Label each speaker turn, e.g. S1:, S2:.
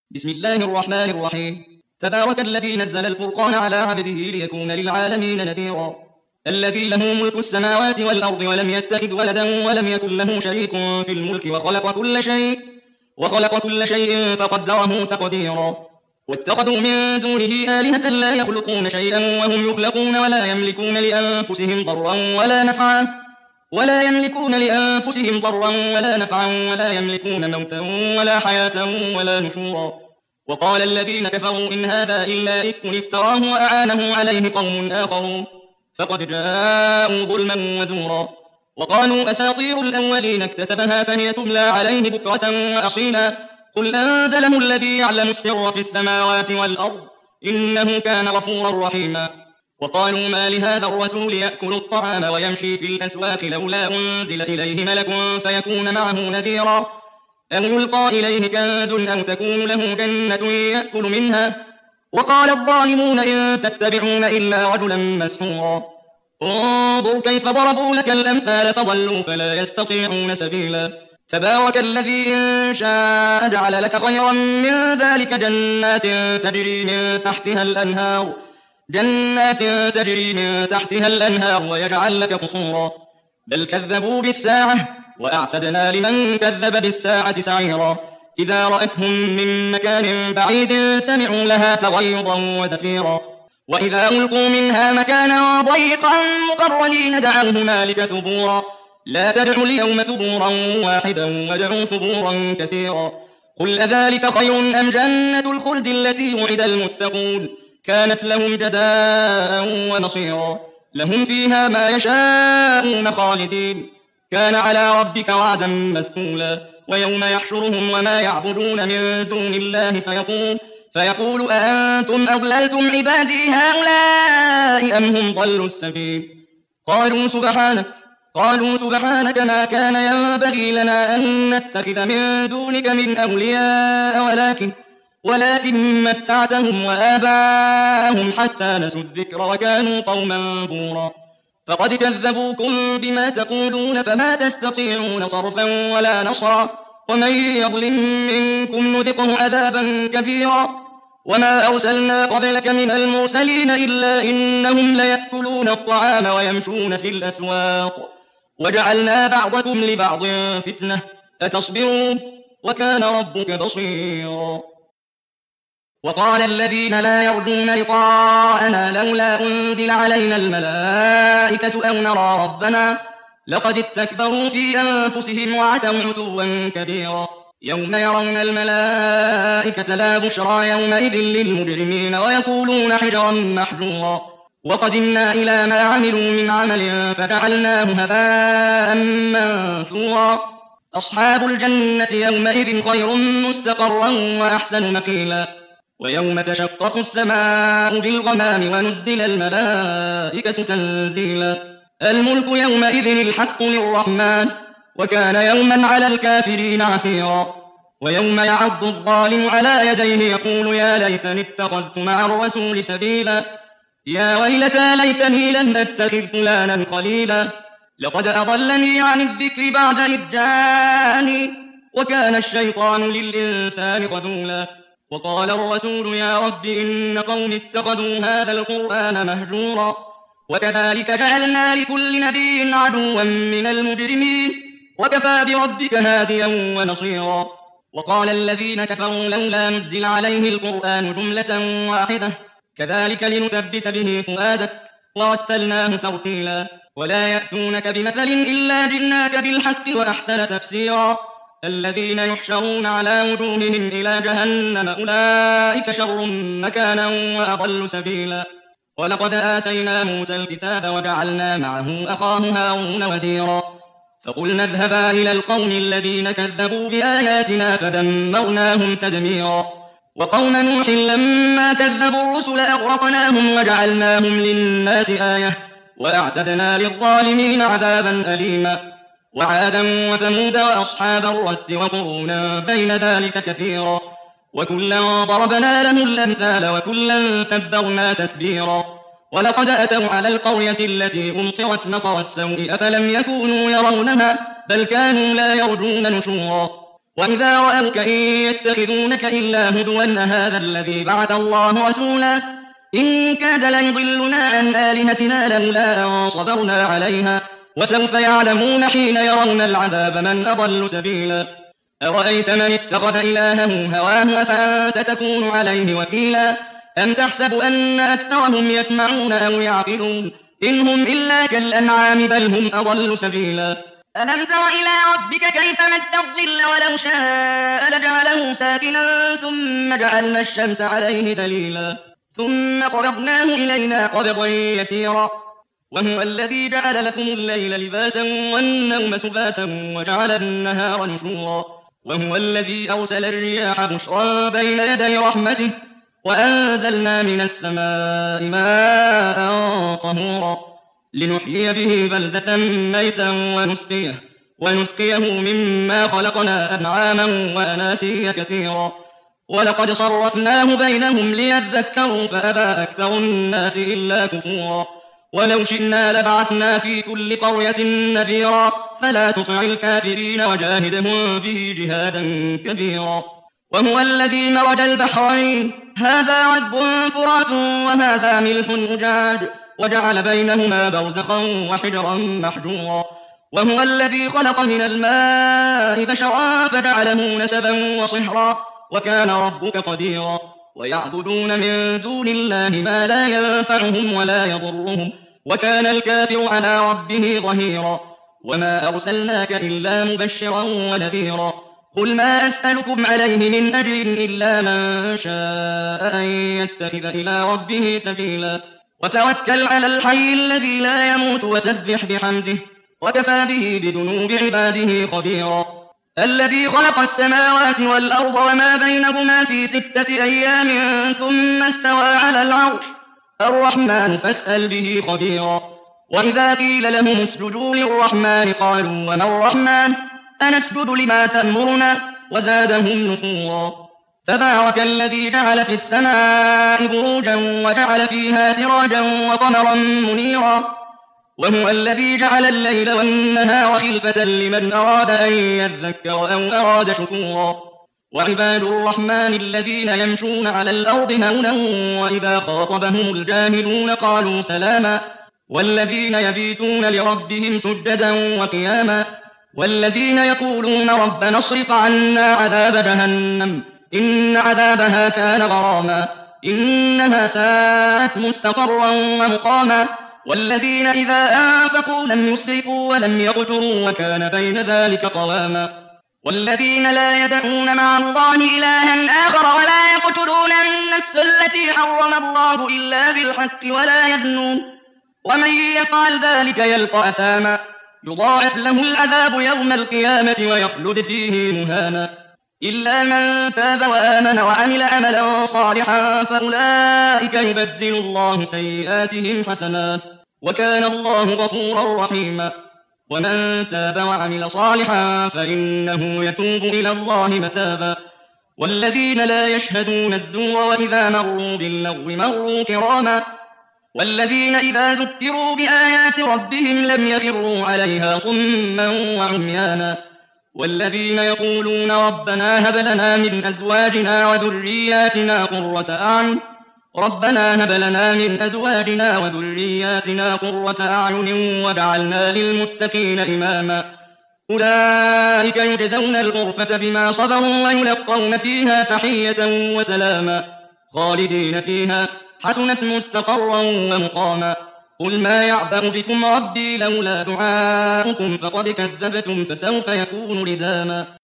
S1: بسم الله الرحمن الرحيم. تبارك الذي نزل الفرقان على عبده ليكون للعالمين نذيرا. الذي له ملك السماوات والأرض ولم يتخذ ولدا ولم يكن له شريك في الملك وخلق كل شيء فقدره تقديرا. واتخذوا من دونه آلهة لا يخلقون شيئا وهم يخلقون ولا يملكون لأنفسهم ضرا ولا نفعا ولا يملكون موتا ولا حياة ولا نشورا. وقال الذين كفروا إن هذا إلا إفك افتراه وأعانه عليه قوم آخرون فقد جاءوا ظلما وزورا. وقالوا أساطير الأولين اكتتبها فهي تملى عليه بكرة وأصيلا. قل أنزله الذي يعلم السر في السماوات والأرض إنه كان غفورا رحيما. وقالوا ما لهذا الرسول يأكل الطعام ويمشي في الأسواق لولا أنزل إليه ملك فيكون معه نذيرا أو يلقى إليه كنز أو تكون له جنة يأكل منها. وقال الظالمون إن تتبعون إلا رجلا مسحورا. انظر كيف ضربوا لك الأمثال فضلوا فلا يستطيعون سبيلا. تبارك الذي إن شاء جعل لك خيرا من ذلك جنات تجري من تحتها الأنهار ويجعل لك قصورا. بل كذبوا بالساعة وأعتدنا لمن كذب بالساعة سعيرا. إذا رأتهم من مكان بعيد سمعوا لها تغيظا وزفيرا. وإذا ألقوا منها مكانا ضيقا مقرنين دعوا هنالك ثبورا. لا تدعوا اليوم ثبورا واحدا وادعوا ثبورا كثيرا. قل أذلك خير أم جنة الخلد التي وعد المتقون كانت لهم جزاء ونصيرا. لهم فيها ما يشاءون خالدين كان على ربك وعدا مسئولا. ويوم يحشرهم وما يعبدون من دون الله فيقول أأنتم أضللتم عبادي هؤلاء أم هم ضلوا السبيل. قالوا سبحانك ما كان ينبغي لنا أن نتخذ من دونك من أولياء ولكن متعتهم وآباءهم حتى نسوا الذكر وكانوا قوما بورا. فقد كذبوكم بما تقولون فما تستطيعون صرفا ولا نصرا. ومن يظلم منكم نذقه عذابا كبيرا. وما أرسلنا قبلك من المرسلين إلا إنهم ليأكلون الطعام ويمشون في الأسواق وجعلنا بعضكم لبعض فتنة أتصبرون وكان ربك بصيرا. وقال الذين لا يرجون لقاءنا لولا أنزل علينا الملائكة أو نرى ربنا لقد استكبروا في أنفسهم وعتوا عتوا كبيرا. يوم يرون الملائكة لا بشرى يومئذ للمجرمين ويقولون حجرا محجورا. وقدمنا إلى ما عملوا من عمل فجعلناه هباء منثورا. أصحاب الجنة يومئذ خير مستقرا وأحسن مقيلا. ويوم تشقق السماء بالغمام ونزل الملائكة تنزيلا. الملك يومئذ الحق للرحمن وكان يوما على الكافرين عسيرا. ويوم يعض الظالم على يديه يقول يا ليتني اتخذت مع الرسول سبيلا. يا ويلتى ليتني لم أتخذ فلانا خليلا لقد أضلني عن الذكر بعد إذ جاءني وكان الشيطان للإنسان خذولا. وقال الرسول يا رب إن قوم اتخذوا هذا القرآن مهجورا. وكذلك جعلنا لكل نبي عدوا من المجرمين وكفى بربك هاديا ونصيرا. وقال الذين كفروا لولا نزل عليه القرآن جملة واحدة كذلك لنثبت به فؤادك ورتلناه ترتيلا. ولا يأتونك بمثل إلا جئناك بالحق وأحسن تفسيرا. الذين يحشرون على وجوههم إلى جهنم أولئك شر مكانا وأضل سبيلا. ولقد آتينا موسى الكتاب وجعلنا معه أخاه هارون وزيرا. فقلنا اذهبا إلى القوم الذين كذبوا بآياتنا فدمرناهم تدميرا. وقوم نوح لما كذبوا الرسل أغرقناهم وجعلناهم للناس آية وأعتدنا للظالمين عذابا أليما. وعادا وثمود وأصحاب الرس وقرونا بين ذلك كثيرا. وكلا ضربنا له الأمثال وكلا تبرنا تتبيرا. ولقد أتوا على القرية التي أمطرت مطر السوء أفلم يكونوا يرونها بل كانوا لا يرجون نشورا. وإذا رأوك إن يتخذونك إلا هزوا أهذا الذي بعث الله رسولا إن كاد ليضلنا عن آلهتنا لولا أن صبرنا عليها وسوف يعلمون حين يرون العذاب من أضل سبيلا أرأيت من اتخذ إلهه هواه أفأنت تكون عليه وكيلا أم تحسب أن أكثرهم يسمعون أو يعقلون إن هم إلا كالأنعام بل هم أضل سبيلا
S2: ألم تر إلى ربك كيف مد الظل ولو شاء لجعله ساكنا ثم جعلنا الشمس عليه دليلا ثم قبضناه إلينا قبضا يسيرا وهو الذي جعل لكم الليل لباسا والنوم سباتا وجعل النهار نشورا وهو الذي أرسل الرياح بشرا بين يدي رحمته وأنزلنا من السماء ماء طهورا لنحيي به بلدة ميتا ونسقيه مما خلقنا أنعاما وأناسيا كثيرا ولقد صرفناه بينهم ليذكروا فأبى أكثر الناس إلا كفورا ولو شئنا لبعثنا في كل قرية نذيرا فلا تطع الكافرين وجاهدهم به جهادا كبيرا وهو الذي مرج البحرين هذا عذب فرات وهذا ملح أجاج وجعل بينهما برزخا وحجرا محجورا وهو الذي خلق من الماء بشرا فجعله نسبا وصهرا وكان ربك قديرا ويعبدون من دون الله ما لا ينفعهم ولا يضرهم وكان الكافر على ربه ظهيرا وما أرسلناك إلا مبشرا ونذيرا قل ما أسألكم عليه من أجر إلا من شاء أن يتخذ إلى ربه سبيلا وتوكل على الحي الذي لا يموت وسبح بحمده وكفى به بذنوب عباده خبيرا الذي خلق السماوات والأرض وما بينهما في 6 أيام ثم استوى على العرش الرحمن فاسأل به خبيرا وإذا قيل لهم اسجدوا للرحمن قالوا وما الرحمن أنسجد لما تأمرنا وزادهم نفورا تبارك الذي جعل في السماء بروجا وجعل فيها سراجا وقمرا منيرا وهو الذي جعل الليل والنهار خلفة لمن أراد أن يذكر أو أراد شكورا وعباد الرحمن الذين يمشون على الأرض هونا وإذا خاطبهم الجاهلون قالوا سلاما والذين يبيتون لربهم سجدا وقياما والذين يقولون ربنا اصرف عنا عذاب جهنم إن عذابها كان غراما إنها ساءت مستقرا ومقاما والذين إذا أنفقوا لم يسرفوا ولم يقتروا وكان بين ذلك قواما والذين لا يدعون مع الله إلها آخر ولا يقتلون النفس التي حرم الله إلا بالحق ولا يزنون ومن يفعل ذلك يلقى أثاما يضاعف له العذاب يوم القيامة ويخلد فيه مهانا إلا من تاب وآمن وعمل عملا صالحا فأولئك يبدل الله سيئاتهم حسنات وكان الله غفورا رحيما ومن تاب وعمل صالحا فإنه يتوب إلى الله متابا والذين لا يشهدون الزور وإذا مروا باللغو مروا كراما والذين إذا ذكروا بآيات ربهم لم يخروا عليها صما وعميانا والذين يقولون ربنا هب لنا من أزواجنا وذرياتنا قرة أعين واجعلنا للمتقين إماما أولئك يجزون الغرفة بما صبروا ويلقون فيها تحية وسلاما خالدين فيها حسنت مستقرا ومقاما قل ما يعبأ بكم ربي لولا دعاؤكم فقد كذبتم فسوف يكون لزاما